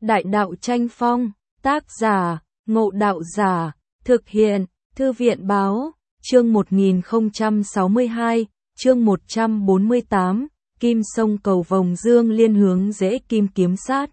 Đại đạo tranh phong, tác giả, Ngộ Đạo Giả, thực hiện, Thư viện Báo, chương 1062, chương 148, Kim Sông Cầu Vồng Dương liên hướng dễ kim kiếm sát.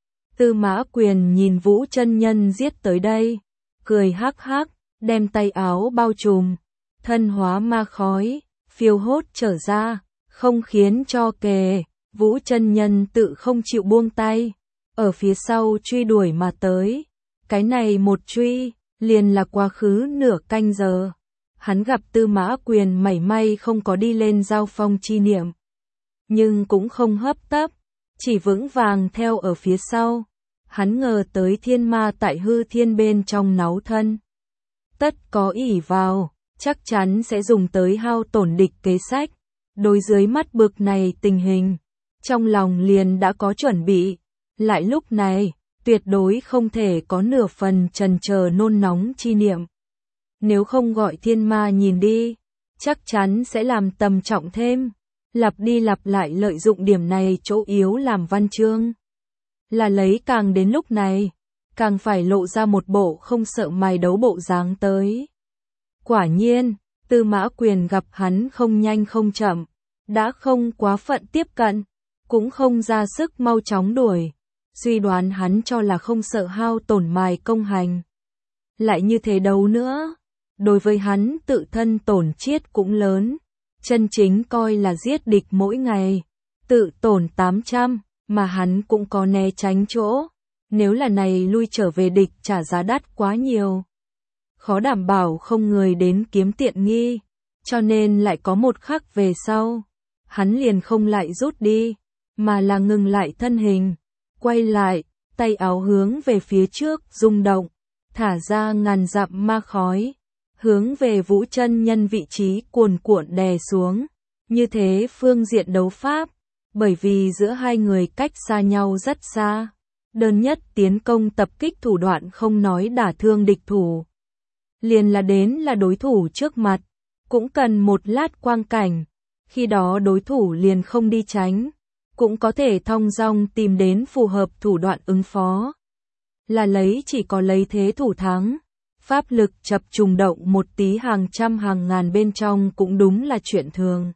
Tư Mã Quyền nhìn Vũ Chân Nhân giết tới đây, cười hắc hắc, đem tay áo bao trùm, thân hóa ma khói, phiêu hốt trở ra, không khiến cho kề. Vũ Chân Nhân tự không chịu buông tay, ở phía sau truy đuổi mà tới. Cái này một truy, liền là quá khứ nửa canh giờ. Hắn gặp Tư Mã Quyền mảy may không có đi lên giao phong chi niệm, nhưng cũng không hấp tấp, chỉ vững vàng theo ở phía sau. Hắn ngờ tới thiên ma tại hư thiên bên trong náu thân, tất có ỷ vào, chắc chắn sẽ dùng tới hao tổn địch kế sách. Đối dưới mắt bực này tình hình, trong lòng liền đã có chuẩn bị, lại lúc này, tuyệt đối không thể có nửa phần chần chờ nôn nóng chi niệm. Nếu không gọi thiên ma nhìn đi, chắc chắn sẽ làm tầm trọng thêm, lặp đi lặp lại lợi dụng điểm này chỗ yếu làm văn chương. Là lấy càng đến lúc này, càng phải lộ ra một bộ không sợ mày đấu bộ dáng tới. Quả nhiên, Tư Mã Quyền gặp hắn không nhanh không chậm, đã không quá phận tiếp cận, cũng không ra sức mau chóng đuổi, suy đoán hắn cho là không sợ hao tổn mài công hành. Lại như thế đâu nữa, đối với hắn tự thân tổn chiết cũng lớn, chân chính coi là giết địch mỗi ngày, tự tổn 800, mà hắn cũng có né tránh chỗ, nếu là này lui trở về địch trả giá đắt quá nhiều. Khó đảm bảo không người đến kiếm tiện nghi, cho nên lại có một khắc về sau, hắn liền không lại rút đi, mà là ngừng lại thân hình, quay lại, tay áo hướng về phía trước rung động, thả ra ngàn dặm ma khói, hướng về Vũ Chân Nhân vị trí cuồn cuộn đè xuống. Như thế phương diện đấu pháp, bởi vì giữa hai người cách xa nhau rất xa, đơn nhất tiến công tập kích thủ đoạn không nói đả thương địch thủ, liền là đến là đối thủ trước mặt, cũng cần một lát quang cảnh, khi đó đối thủ liền không đi tránh, cũng có thể thong dong tìm đến phù hợp thủ đoạn ứng phó. Là lấy chỉ có lấy thế thủ thắng, pháp lực chập trùng động một tí hàng trăm hàng ngàn bên trong cũng đúng là chuyện thường.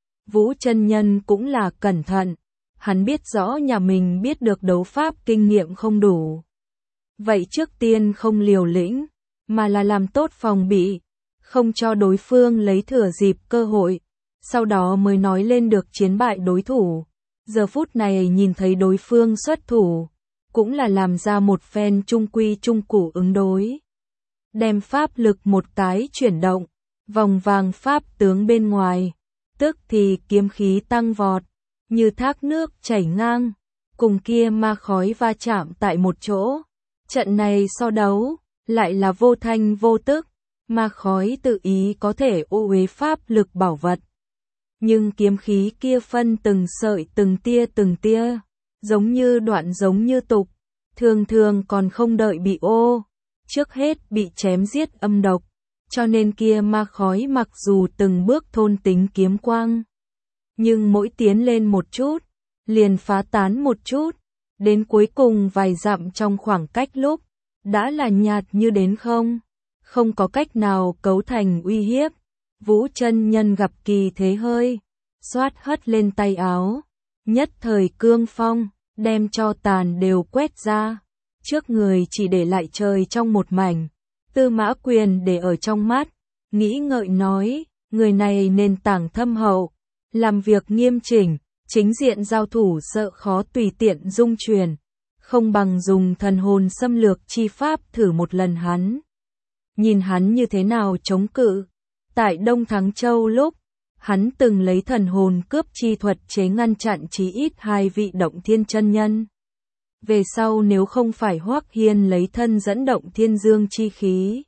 Vũ Chân Nhân cũng là cẩn thận, hắn biết rõ nhà mình biết được đấu pháp kinh nghiệm không đủ. Vậy trước tiên không liều lĩnh, mà là làm tốt phòng bị, không cho đối phương lấy thừa dịp cơ hội, sau đó mới nói lên được chiến bại đối thủ. Giờ phút này nhìn thấy đối phương xuất thủ, cũng là làm ra một phen trung quy trung củ ứng đối. Đem pháp lực một cái chuyển động, vòng vàng pháp tướng bên ngoài, tức thì kiếm khí tăng vọt, như thác nước chảy ngang, cùng kia ma khói va chạm tại một chỗ. Trận này so đấu, lại là vô thanh vô tức, ma khói tự ý có thể ô uế pháp lực bảo vật. Nhưng kiếm khí kia phân từng sợi từng tia, giống như đoạn giống như tục, thường thường còn không đợi bị ô, trước hết bị chém giết âm độc, cho nên kia ma khói mặc dù từng bước thôn tính kiếm quang, nhưng mỗi tiến lên một chút, liền phá tán một chút, đến cuối cùng vài dặm trong khoảng cách lúc, đã là nhạt như đến không có cách nào cấu thành uy hiếp. Vũ Chân Nhân gặp kỳ thế hơi, xoát hất lên tay áo, nhất thời cương phong, đem cho tàn đều quét ra, trước người chỉ để lại trời trong một mảnh. Tư Mã Quyền để ở trong mắt, nghĩ ngợi nói, người này nền tảng thâm hậu, làm việc nghiêm chỉnh, chính diện giao thủ sợ khó tùy tiện dung truyền, không bằng dùng thần hồn xâm lược chi pháp thử một lần hắn. Nhìn hắn như thế nào chống cự. Tại Đông Thắng Châu lúc, hắn từng lấy thần hồn cướp chi thuật chế ngăn chặn chí ít 2 vị động thiên chân nhân. Về sau nếu không phải Hoắc Hiên lấy thân dẫn động thiên dương chi khí,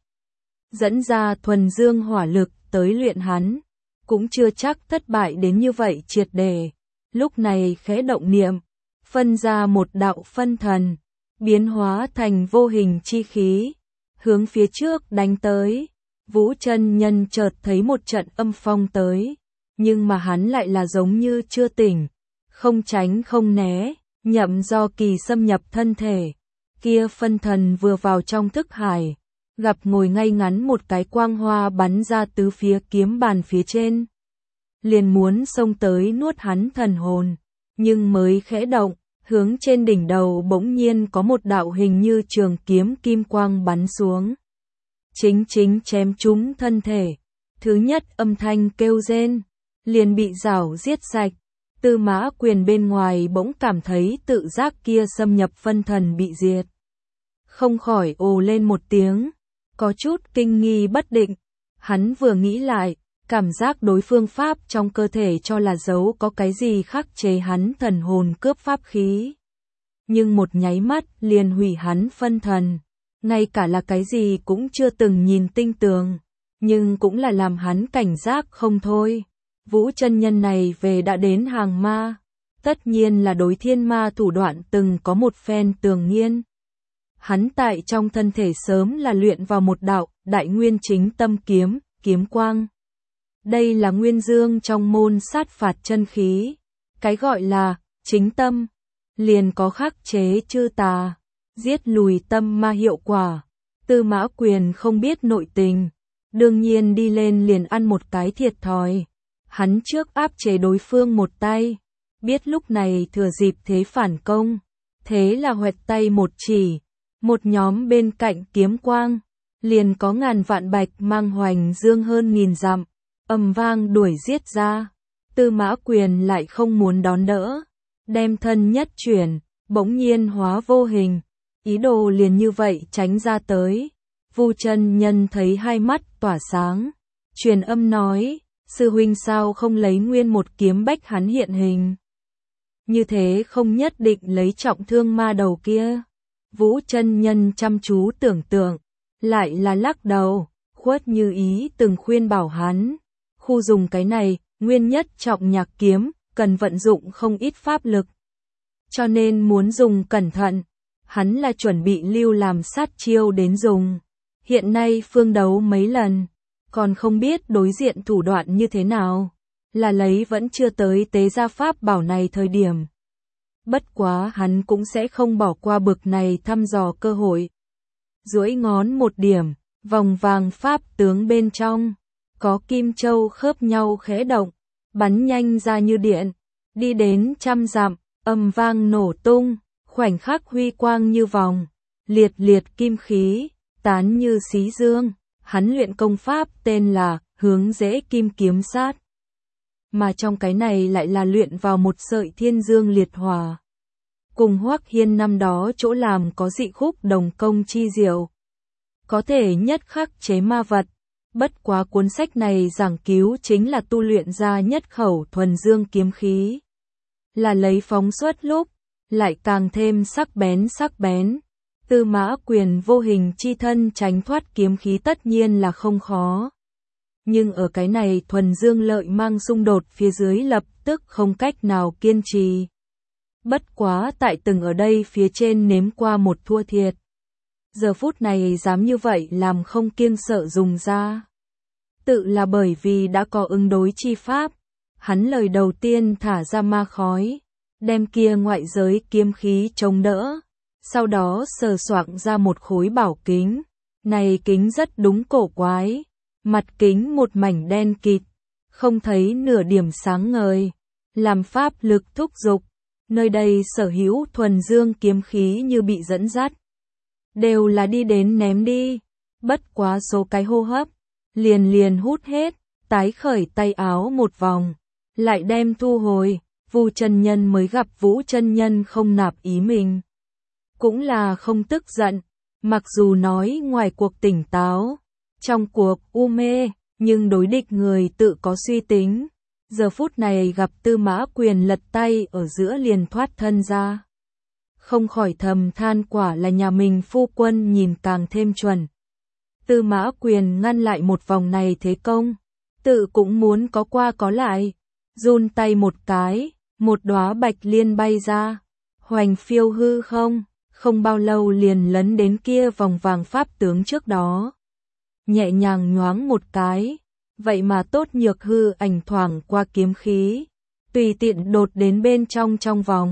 dẫn ra thuần dương hỏa lực tới luyện hắn, cũng chưa chắc thất bại đến như vậy triệt để. Lúc này khẽ động niệm, phân ra một đạo phân thần, biến hóa thành vô hình chi khí, hướng phía trước đánh tới. Vũ Chân Nhân chợt thấy một trận âm phong tới, nhưng mà hắn lại là giống như chưa tỉnh, không tránh không né, Nhậm Do Kỳ xâm nhập thân thể, kia phân thần vừa vào trong thức hải, gặp ngồi ngay ngắn một cái quang hoa bắn ra tứ phía kiếm bàn phía trên. Liền muốn xông tới nuốt hắn thần hồn, nhưng mới khẽ động, hướng trên đỉnh đầu bỗng nhiên có một đạo hình như trường kiếm kim quang bắn xuống. Chính chém trúng thân thể, thứ nhất âm thanh kêu rên, liền bị rảo giết sạch. Tư Mã Quyền bên ngoài bỗng cảm thấy tự giác kia xâm nhập phân thần bị diệt. Không khỏi ồ lên một tiếng, có chút kinh nghi bất định. Hắn vừa nghĩ lại, cảm giác đối phương pháp trong cơ thể cho là giấu có cái gì khắc chế hắn thần hồn cướp pháp khí. Nhưng một nháy mắt liền hủy hắn phân thần, ngay cả là cái gì cũng chưa từng nhìn tinh tường, nhưng cũng là làm hắn cảnh giác không thôi. Vũ chân nhân này về đã đến hàng ma, tất nhiên là đối thiên ma thủ đoạn từng có một phen tường nghiên. Hắn tại trong thân thể sớm là luyện vào một đạo, đại nguyên chính tâm kiếm, kiếm quang. Đây là nguyên dương trong môn sát phạt chân khí. Cái gọi là, chính tâm, liền có khắc chế chư tà, giết lùi tâm ma hiệu quả. Tư Mã Quyền không biết nội tình, đương nhiên đi lên liền ăn một cái thiệt thòi. Hắn trước áp chế đối phương một tay, biết lúc này thừa dịp thế phản công, thế là huẹt tay một chỉ, một nhóm bên cạnh kiếm quang, liền có ngàn vạn bạch mang hoành dương hơn nghìn dặm, ầm vang đuổi giết ra. Tư Mã Quyền lại không muốn đón đỡ, đem thân nhất chuyển, bỗng nhiên hóa vô hình, ý đồ liền như vậy tránh ra tới. Vu chân nhân thấy hai mắt tỏa sáng, truyền âm nói, sư huynh sao không lấy nguyên một kiếm bách hắn hiện hình. Như thế không nhất định lấy trọng thương ma đầu kia. Vũ chân nhân chăm chú tưởng tượng, lại là lắc đầu, khuất như ý từng khuyên bảo hắn. Khu dùng cái này, nguyên nhất trọng nhạc kiếm, cần vận dụng không ít pháp lực. Cho nên muốn dùng cẩn thận, hắn là chuẩn bị lưu làm sát chiêu đến dùng. Hiện nay phương đấu mấy lần, còn không biết đối diện thủ đoạn như thế nào, là lấy vẫn chưa tới tế gia pháp bảo này thời điểm. Bất quá hắn cũng sẽ không bỏ qua bực này thăm dò cơ hội. Duỗi ngón một điểm, vòng vàng pháp tướng bên trong, có kim châu khớp nhau khẽ động, bắn nhanh ra như điện, đi đến 100 dặm, âm vang nổ tung, khoảnh khắc huy quang như vòng, liệt liệt kim khí, tán như xí dương. Hắn luyện công pháp tên là hướng dễ kim kiếm sát. Mà trong cái này lại là luyện vào một sợi thiên dương liệt hỏa. Cùng Hoắc Hiên năm đó chỗ làm có dị khúc đồng công chi diệu. Có thể nhất khắc chế ma vật. Bất quá cuốn sách này giảng cứu chính là tu luyện ra nhất khẩu thuần dương kiếm khí. Là lấy phóng xuất lúc, lại càng thêm sắc bén. Tư Mã Quyền vô hình chi thân tránh thoát kiếm khí tất nhiên là không khó. Nhưng ở cái này thuần dương lợi mang xung đột phía dưới lập tức không cách nào kiên trì. Bất quá tại từng ở đây phía trên nếm qua một thua thiệt. Giờ phút này dám như vậy làm không kiêng sợ dùng ra. Tự là bởi vì đã có ứng đối chi pháp. Hắn lời đầu tiên thả ra ma khói, đem kia ngoại giới kiếm khí chống đỡ. Sau đó sờ soạng ra một khối bảo kính. Này kính rất đúng cổ quái. Mặt kính một mảnh đen kịt, không thấy nửa điểm sáng ngời. Làm pháp lực thúc giục, nơi đây sở hữu thuần dương kiếm khí như bị dẫn dắt. Đều là đi đến ném đi. Bất quá số cái hô hấp, liền hút hết, tái khởi tay áo một vòng, lại đem thu hồi. Vu chân nhân mới gặp Vũ chân nhân không nạp ý mình. Cũng là không tức giận, mặc dù nói ngoài cuộc tỉnh táo, trong cuộc u mê, nhưng đối địch người tự có suy tính. Giờ phút này gặp Tư Mã Quyền lật tay ở giữa liền thoát thân ra. Không khỏi thầm than quả là nhà mình phu quân nhìn càng thêm chuẩn. Tư Mã Quyền ngăn lại một vòng này thế công, tự cũng muốn có qua có lại. Run tay một cái, một đóa bạch liên bay ra, hoành phiêu hư không bao lâu liền lấn đến kia vòng vàng pháp tướng trước đó. Nhẹ nhàng nhoáng một cái, vậy mà tốt nhược hư ảnh thoảng qua kiếm khí, tùy tiện đột đến bên trong vòng,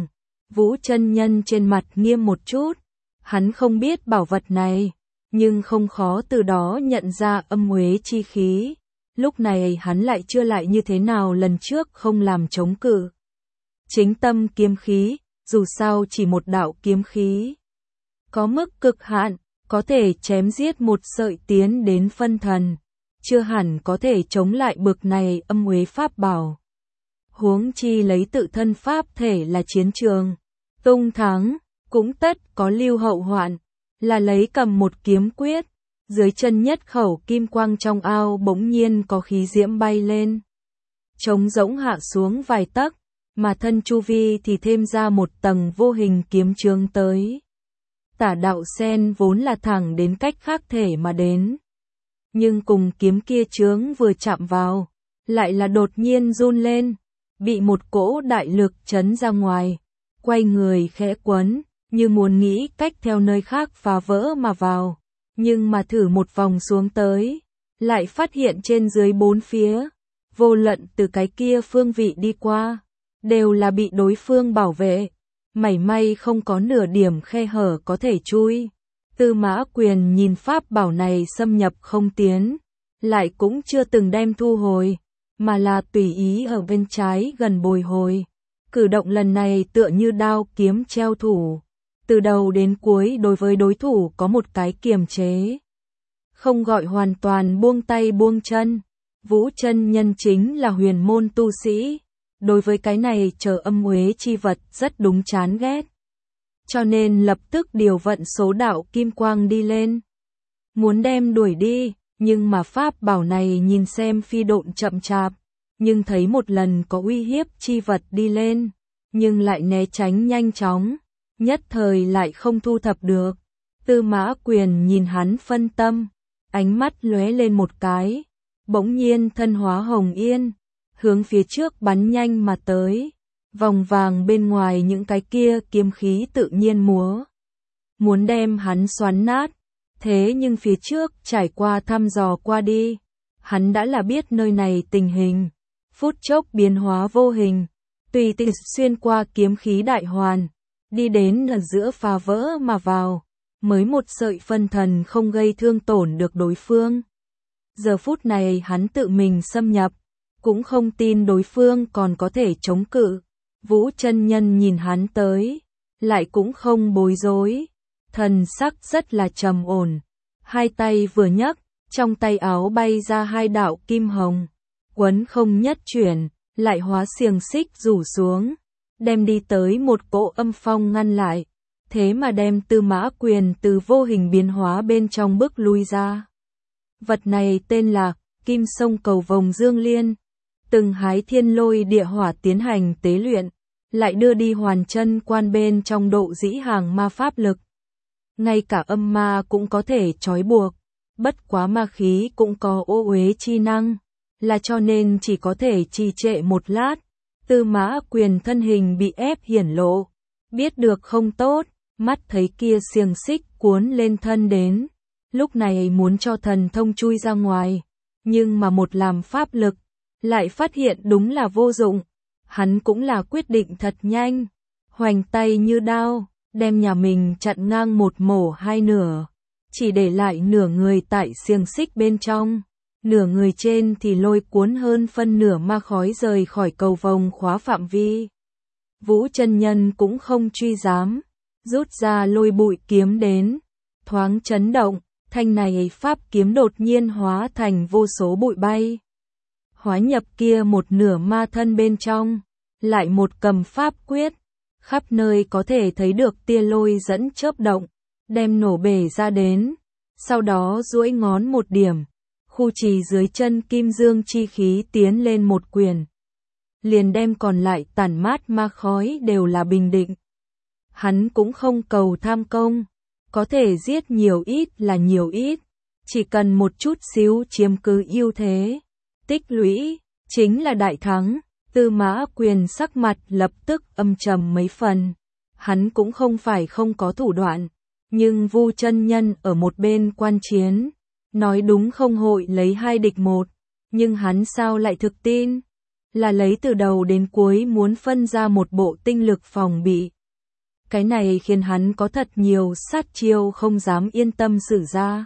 Vũ chân nhân trên mặt nghiêm một chút, hắn không biết bảo vật này, nhưng không khó từ đó nhận ra âm uế chi khí. Lúc này hắn lại chưa lại như thế nào lần trước không làm chống cự. Chính tâm kiếm khí, dù sao chỉ một đạo kiếm khí. Có mức cực hạn, có thể chém giết một sợi tiến đến phân thần. Chưa hẳn có thể chống lại bực này âm uế pháp bảo. Huống chi lấy tự thân pháp thể là chiến trường. Tung thắng, cũng tất có lưu hậu hoạn. Là lấy cầm một kiếm quyết. Dưới chân nhất khẩu kim quang trong ao bỗng nhiên có khí diễm bay lên. Trống rỗng hạ xuống vài tấc, mà thân chu vi thì thêm ra một tầng vô hình kiếm chướng tới. Tả đạo sen vốn là thẳng đến cách khác thể mà đến. Nhưng cùng kiếm kia chướng vừa chạm vào, lại là đột nhiên run lên, bị một cỗ đại lực chấn ra ngoài, quay người khẽ quấn, như muốn nghĩ cách theo nơi khác phá vỡ mà vào. Nhưng mà thử một vòng xuống tới, lại phát hiện trên dưới bốn phía, vô luận từ cái kia phương vị đi qua, đều là bị đối phương bảo vệ, mảy may không có nửa điểm khe hở có thể chui. Tư Mã Quyền nhìn pháp bảo này xâm nhập không tiến, lại cũng chưa từng đem thu hồi, mà là tùy ý ở bên trái gần bồi hồi. Cử động lần này tựa như đao kiếm treo thủ. Từ đầu đến cuối đối với đối thủ có một cái kiềm chế. Không gọi hoàn toàn buông tay buông chân. Vũ chân nhân chính là huyền môn tu sĩ. Đối với cái này chờ âm uế chi vật rất đúng chán ghét. Cho nên lập tức điều vận số đạo kim quang đi lên. Muốn đem đuổi đi, nhưng mà pháp bảo này nhìn xem phi độn chậm chạp. Nhưng thấy một lần có uy hiếp chi vật đi lên, nhưng lại né tránh nhanh chóng. Nhất thời lại không thu thập được. Tư Mã Quyền nhìn hắn phân tâm, ánh mắt lóe lên một cái, bỗng nhiên thân hóa hồng yên, hướng phía trước bắn nhanh mà tới, vòng vàng bên ngoài những cái kia kiếm khí tự nhiên múa, muốn đem hắn xoắn nát. Thế nhưng phía trước trải qua thăm dò qua đi, hắn đã là biết nơi này tình hình, phút chốc biến hóa vô hình, tùy tiện xuyên qua kiếm khí đại hoàn. Đi đến ở giữa phá vỡ mà vào, mới một sợi phân thần không gây thương tổn được đối phương. Giờ phút này hắn tự mình xâm nhập, cũng không tin đối phương còn có thể chống cự. Vũ chân nhân nhìn hắn tới, lại cũng không bối rối, thần sắc rất là trầm ổn. Hai tay vừa nhấc, trong tay áo bay ra hai đạo kim hồng, quấn không nhất chuyển, lại hóa xiềng xích rủ xuống. Đem đi tới một cỗ âm phong ngăn lại, thế mà đem Tư Mã Quyền từ vô hình biến hóa bên trong bước lui ra. Vật này tên là Kim Sông Cầu Vồng Dương Liên, từng hái thiên lôi địa hỏa tiến hành tế luyện, lại đưa đi hoàn chân quan bên trong độ dĩ hàng ma pháp lực. Ngay cả âm ma cũng có thể trói buộc, bất quá ma khí cũng có ô uế chi năng, là cho nên chỉ có thể trì trệ một lát. Tư Mã Quyền thân hình bị ép hiển lộ, biết được không tốt, mắt thấy kia xiềng xích cuốn lên thân đến, lúc này muốn cho thần thông chui ra ngoài, nhưng mà một làm pháp lực, lại phát hiện đúng là vô dụng, hắn cũng là quyết định thật nhanh, hoành tay như đao, đem nhà mình chặn ngang một mổ hai nửa, chỉ để lại nửa người tại xiềng xích bên trong. Nửa người trên thì lôi cuốn hơn phân nửa ma khói rời khỏi cầu vồng khóa phạm vi. Vũ chân nhân cũng không truy giám, rút ra lôi bụi kiếm đến, thoáng chấn động, thanh này pháp kiếm đột nhiên hóa thành vô số bụi bay. Hóa nhập kia một nửa ma thân bên trong, lại một cầm pháp quyết, khắp nơi có thể thấy được tia lôi dẫn chớp động, đem nổ bể ra đến, sau đó duỗi ngón một điểm. Khu trì dưới chân kim dương chi khí tiến lên một quyền. Liền đem còn lại tản mát ma khói đều là bình định. Hắn cũng không cầu tham công, có thể giết nhiều ít là nhiều ít, chỉ cần một chút xíu chiếm cứ ưu thế. Tích lũy, chính là đại thắng. Tư Mã Quyền sắc mặt lập tức âm trầm mấy phần. Hắn cũng không phải không có thủ đoạn, nhưng Vu chân nhân ở một bên quan chiến. Nói đúng không hội lấy 2 địch 1, nhưng hắn sao lại thực tin, là lấy từ đầu đến cuối muốn phân ra một bộ tinh lực phòng bị, Cái này khiến hắn có thật nhiều sát chiêu không dám yên tâm sử ra.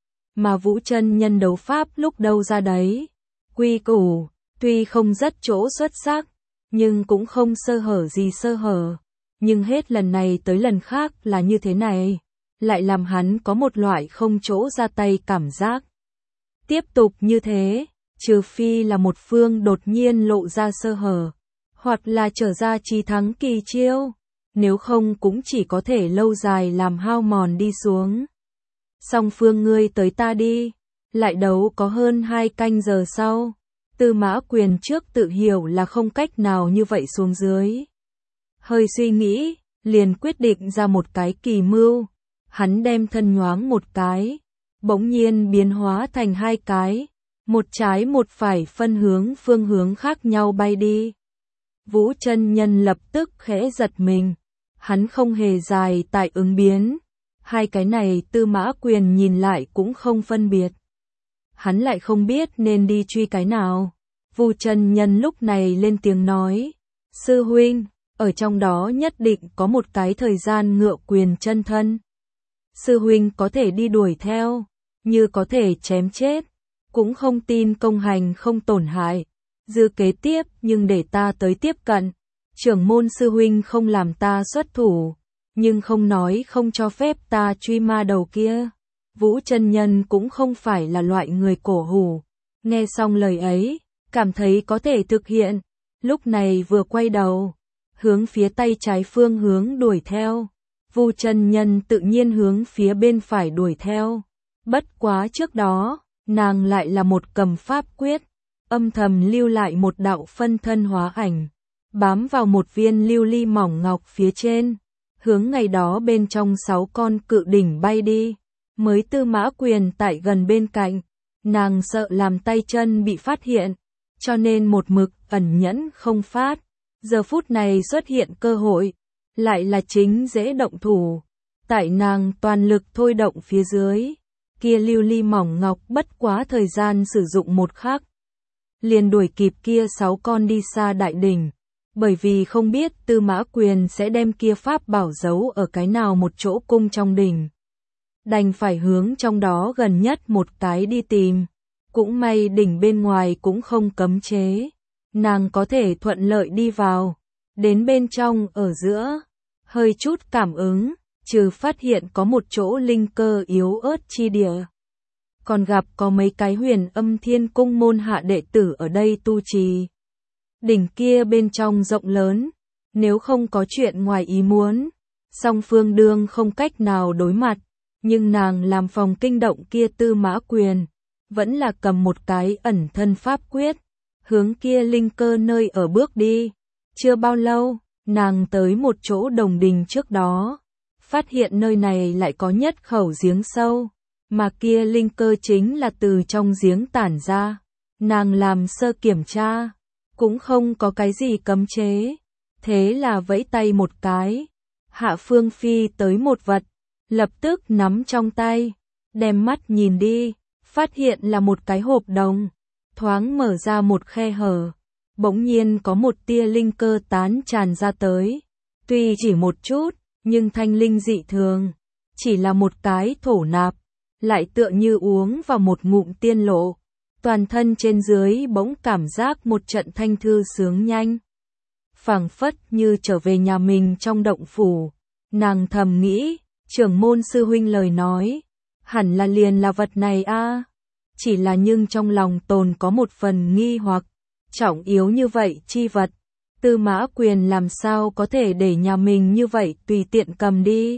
Mà Vũ chân nhân đấu pháp lúc đâu ra đấy. Quy củ, tuy không rất chỗ xuất sắc, nhưng cũng không sơ hở gì sơ hở. Nhưng hết lần này tới lần khác là như thế này, lại làm hắn có một loại không chỗ ra tay cảm giác. Tiếp tục như thế, trừ phi là một phương đột nhiên lộ ra sơ hở, hoặc là trở ra chí thắng kỳ chiêu, nếu không cũng chỉ có thể lâu dài làm hao mòn đi xuống. Song phương ngươi tới ta đi, lại đấu có hơn 2 canh giờ sau. Tư Mã Quyền trước tự hiểu là không cách nào như vậy xuống dưới. Hơi suy nghĩ, liền quyết định ra một cái kỳ mưu. Hắn đem thân nhoáng một cái, bỗng nhiên biến hóa thành 2 cái, một trái một phải phân hướng phương hướng khác nhau bay đi. Vũ chân nhân lập tức khẽ giật mình, hắn không hề dài tại ứng biến. 2 cái này Tư Mã Quyền nhìn lại cũng không phân biệt. Hắn lại không biết nên đi truy cái nào. Vu chân nhân lúc này lên tiếng nói, sư huynh, ở trong đó nhất định có một cái thời gian ngựa quyền chân thân. Sư huynh có thể đi đuổi theo, như có thể chém chết, cũng không tin công hành không tổn hại. Dư kế tiếp nhưng để ta tới tiếp cận, trưởng môn sư huynh không làm ta xuất thủ, nhưng không nói không cho phép ta truy ma đầu kia. Vũ chân nhân cũng không phải là loại người cổ hủ, nghe xong lời ấy, cảm thấy có thể thực hiện, lúc này vừa quay đầu, hướng phía tay trái phương hướng đuổi theo. Vu chân nhân tự nhiên hướng phía bên phải đuổi theo. Bất quá trước đó, nàng lại là một cầm pháp quyết, âm thầm lưu lại một đạo phân thân hóa ảnh, bám vào một viên lưu ly mỏng ngọc phía trên, hướng ngày đó bên trong 6 con cự đỉnh bay đi. Mới Tư Mã Quyền tại gần bên cạnh, nàng sợ làm tay chân bị phát hiện, cho nên một mực ẩn nhẫn không phát. Giờ phút này xuất hiện cơ hội, lại là chính dễ động thủ. Tại nàng toàn lực thôi động phía dưới, kia lưu ly mỏng ngọc bất quá thời gian sử dụng một khắc, liền đuổi kịp kia 6 con đi xa đại đỉnh. Bởi vì không biết Tư Mã Quyền sẽ đem kia pháp bảo giấu ở cái nào một chỗ cung trong đỉnh, đành phải hướng trong đó gần nhất một cái đi tìm. Cũng may đỉnh bên ngoài cũng không cấm chế, nàng có thể thuận lợi đi vào. Đến bên trong ở giữa, hơi chút cảm ứng, trừ phát hiện có một chỗ linh cơ yếu ớt chi địa, còn gặp có mấy cái Huyền Âm Thiên Cung môn hạ đệ tử ở đây tu trì. Đỉnh kia bên trong rộng lớn, nếu không có chuyện ngoài ý muốn, song phương đương không cách nào đối mặt, nhưng nàng làm phòng kinh động kia Tư Mã Quyền, vẫn là cầm một cái ẩn thân pháp quyết, hướng kia linh cơ nơi ở bước đi. Chưa bao lâu, nàng tới một chỗ đồng đình trước đó, phát hiện nơi này lại có nhất khẩu giếng sâu, mà kia linh cơ chính là từ trong giếng tản ra. Nàng làm sơ kiểm tra, cũng không có cái gì cấm chế, thế là vẫy tay một cái, hạ phương phi tới một vật, lập tức nắm trong tay, đem mắt nhìn đi, phát hiện là một cái hộp đồng, thoáng mở ra một khe hở, bỗng nhiên có một tia linh cơ tán tràn ra tới, tuy chỉ một chút, nhưng thanh linh dị thường, chỉ là một cái thổ nạp, lại tựa như uống vào một ngụm tiên lộ, toàn thân trên dưới bỗng cảm giác một trận thanh thư sướng nhanh, phảng phất như trở về nhà mình trong động phủ. Nàng thầm nghĩ, trưởng môn sư huynh lời nói, hẳn là liền là vật này a. Chỉ là nhưng trong lòng tồn có một phần nghi hoặc, trọng yếu như vậy chi vật, Tư Mã Quyền làm sao có thể để nhà mình như vậy tùy tiện cầm đi.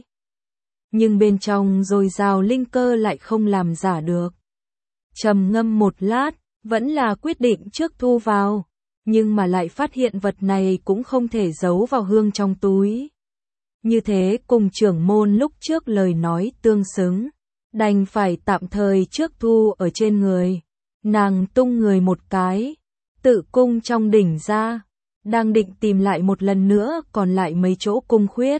Nhưng bên trong dồi dào linh cơ lại không làm giả được. Trầm ngâm một lát, vẫn là quyết định trước thu vào, nhưng mà lại phát hiện vật này cũng không thể giấu vào hương trong túi. Như thế cùng trưởng môn lúc trước lời nói tương xứng, đành phải tạm thời trước thu ở trên người. Nàng tung người một cái, tự cung trong đỉnh ra, đang định tìm lại một lần nữa còn lại mấy chỗ cung khuyết.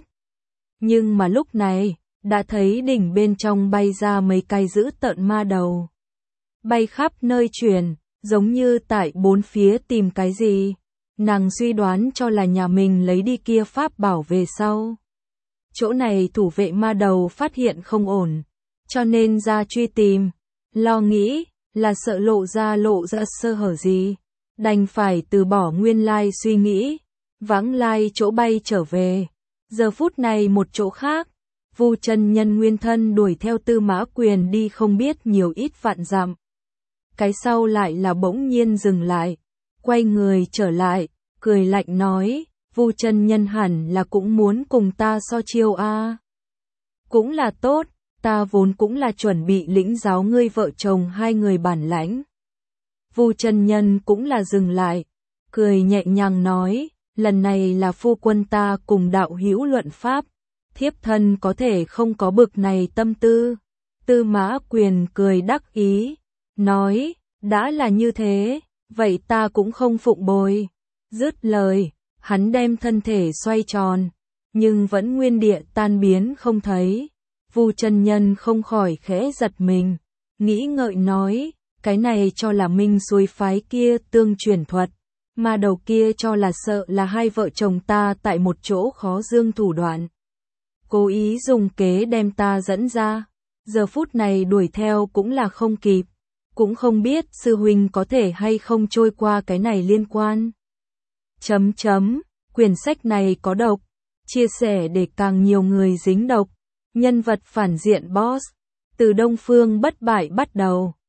Nhưng mà lúc này, đã thấy đỉnh bên trong bay ra mấy cái dữ tợn ma đầu. Bay khắp nơi chuyển, giống như tại bốn phía tìm cái gì. Nàng suy đoán cho là nhà mình lấy đi kia pháp bảo về sau. chỗ này thủ vệ ma đầu phát hiện không ổn, cho nên ra truy tìm, lo nghĩ, là sợ lộ ra sơ hở gì, đành phải từ bỏ nguyên lai suy nghĩ, vãng lai chỗ bay trở về. Giờ phút này một chỗ khác, Vu chân nhân nguyên thân đuổi theo Tư Mã Quyền đi không biết nhiều ít vạn dặm. Cái sau lại là bỗng nhiên dừng lại, quay người trở lại, cười lạnh nói, Vu chân nhân hẳn là cũng muốn cùng ta so chiêu a. Cũng là tốt, ta vốn cũng là chuẩn bị lĩnh giáo ngươi vợ chồng hai người bản lãnh. Vu chân nhân cũng là dừng lại, cười nhẹ nhàng nói, lần này là phu quân ta cùng đạo hữu luận pháp, thiếp thân có thể không có bực này tâm tư. Tư Mã Quyền cười đắc ý, nói, đã là như thế, vậy ta cũng không phụng bồi. Dứt lời, hắn đem thân thể xoay tròn, nhưng vẫn nguyên địa tan biến không thấy. Vu chân nhân không khỏi khẽ giật mình, nghĩ ngợi nói, cái này cho là Minh Suối phái kia tương truyền thuật, mà đầu kia cho là sợ là hai vợ chồng ta tại một chỗ khó dương thủ đoạn, cố ý dùng kế đem ta dẫn ra, giờ phút này đuổi theo cũng là không kịp, cũng không biết sư huynh có thể hay không trôi qua cái này liên quan. Quyển sách này có độc, chia sẻ để càng nhiều người dính độc, nhân vật phản diện boss, từ Đông Phương Bất Bại bắt đầu.